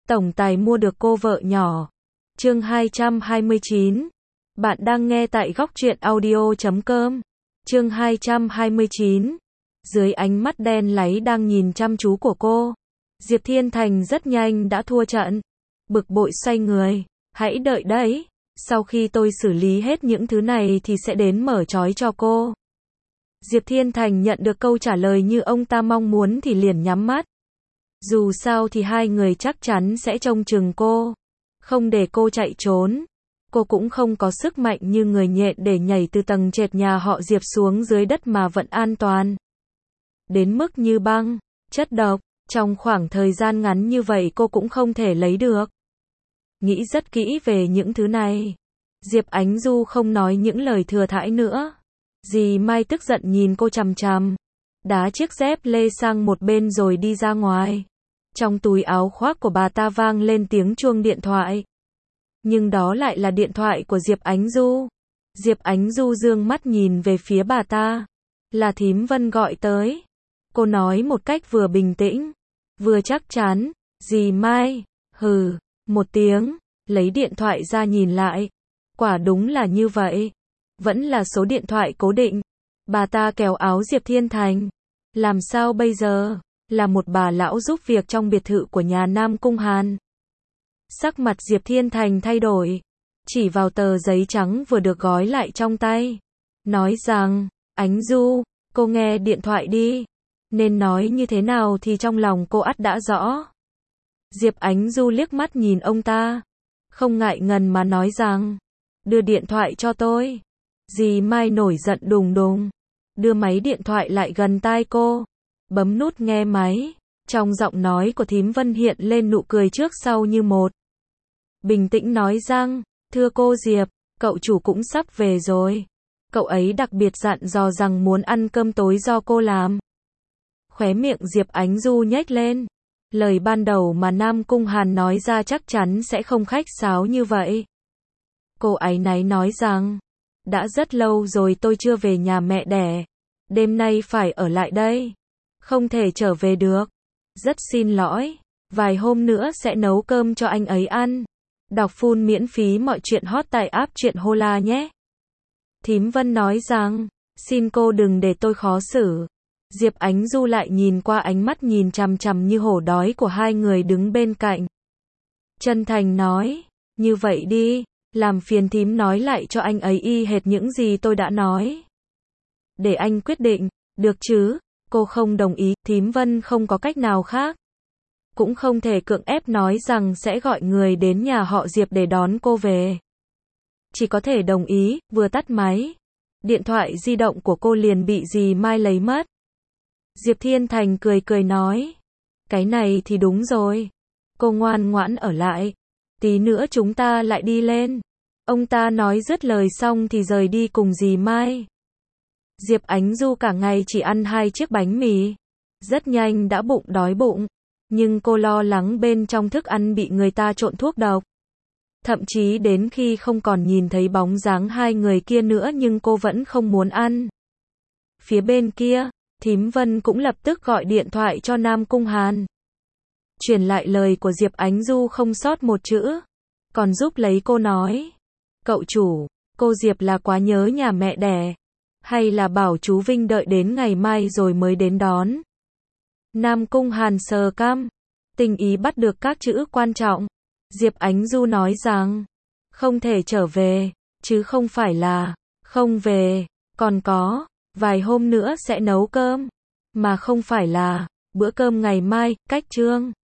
tổng tài mua được cô vợ nhỏ. Chương 229. Bạn đang nghe tại góc truyện audio.com. Chương 229. Dưới ánh mắt đen láy đang nhìn chăm chú của cô, Diệp Thiên Thành rất nhanh đã thua trận. Bực bội xoay người. Hãy đợi đấy. Sau khi tôi xử lý hết những thứ này thì sẽ đến mở trói cho cô. Diệp Thiên Thành nhận được câu trả lời như ông ta mong muốn thì liền nhắm mắt. Dù sao thì hai người chắc chắn sẽ trông chừng cô, không để cô chạy trốn. Cô cũng không có sức mạnh như người nhện để nhảy từ tầng trệt nhà họ Diệp xuống dưới đất mà vẫn an toàn. Đến mức như băng, chất độc, trong khoảng thời gian ngắn như vậy cô cũng không thể lấy được. Nghĩ rất kỹ về những thứ này, Diệp Ánh Du không nói những lời thừa thãi nữa. Dì Mai tức giận nhìn cô chằm chằm, đá chiếc dép lê sang một bên rồi đi ra ngoài. Trong túi áo khoác của bà ta vang lên tiếng chuông điện thoại. Nhưng đó lại là điện thoại của Diệp Ánh Du. Diệp Ánh Du dương mắt nhìn về phía bà ta. Là thím Vân gọi tới. Cô nói một cách vừa bình tĩnh, vừa chắc chắn. Dì Mai, hừ, một tiếng, lấy điện thoại ra nhìn lại. Quả đúng là như vậy. Vẫn là số điện thoại cố định. Bà ta kéo áo Diệp Thiên Thành. Làm sao bây giờ? Là một bà lão giúp việc trong biệt thự của nhà Nam Cung Hàn. Sắc mặt Diệp Thiên Thành thay đổi, chỉ vào tờ giấy trắng vừa được gói lại trong tay, nói rằng, Ánh Du, cô nghe điện thoại đi. Nên nói như thế nào thì trong lòng cô ắt đã rõ. Diệp Ánh Du liếc mắt nhìn ông ta, không ngại ngần mà nói rằng, đưa điện thoại cho tôi. Dì Mai nổi giận đùng đùng, đưa máy điện thoại lại gần tai cô, bấm nút nghe máy. Trong giọng nói của thím Vân hiện lên nụ cười trước sau như một. Bình tĩnh nói rằng, thưa cô Diệp, cậu chủ cũng sắp về rồi. Cậu ấy đặc biệt dặn dò rằng muốn ăn cơm tối do cô làm. Khóe miệng Diệp Ánh Du nhếch lên. Lời ban đầu mà Nam Cung Hàn nói ra chắc chắn sẽ không khách sáo như vậy. Cô áy náy nói rằng, đã rất lâu rồi tôi chưa về nhà mẹ đẻ. Đêm nay phải ở lại đây. Không thể trở về được. Rất xin lỗi. Vài hôm nữa sẽ nấu cơm cho anh ấy ăn. Đọc full miễn phí mọi chuyện hot tại app truyện Hola nhé. Thím Vân nói rằng, xin cô đừng để tôi khó xử. Diệp Ánh Du lại nhìn qua ánh mắt nhìn chằm chằm như hổ đói của hai người đứng bên cạnh. Chân thành nói, như vậy đi, làm phiền thím nói lại cho anh ấy y hệt những gì tôi đã nói. Để anh quyết định, được chứ? Cô không đồng ý, thím Vân không có cách nào khác. Cũng không thể cưỡng ép nói rằng sẽ gọi người đến nhà họ Diệp để đón cô về. Chỉ có thể đồng ý. Vừa tắt máy, điện thoại di động của cô liền bị dì Mai lấy mất. Diệp Thiên Thành cười cười nói, cái này thì đúng rồi. Cô ngoan ngoãn ở lại, tí nữa chúng ta lại đi lên. Ông ta nói dứt lời xong thì rời đi cùng dì Mai. Diệp Ánh Du cả ngày chỉ ăn 2 chiếc bánh mì, rất nhanh đã bụng đói bụng. Nhưng cô lo lắng bên trong thức ăn bị người ta trộn thuốc độc. Thậm chí đến khi không còn nhìn thấy bóng dáng hai người kia nữa nhưng cô vẫn không muốn ăn. Phía bên kia, thím Vân cũng lập tức gọi điện thoại cho Nam Cung Hàn. Truyền lại lời của Diệp Ánh Du không sót một chữ. Còn giúp lấy cô nói, cậu chủ, cô Diệp là quá nhớ nhà mẹ đẻ. Hay là bảo chú Vinh đợi đến ngày mai rồi mới đến đón. Nam Cung Hàn sờ cằm, tình ý bắt được các chữ quan trọng. Diệp Ánh Du nói rằng, không thể trở về, chứ không phải là, không về, còn có, vài hôm nữa sẽ nấu cơm, mà không phải là, bữa cơm ngày mai, cách chương.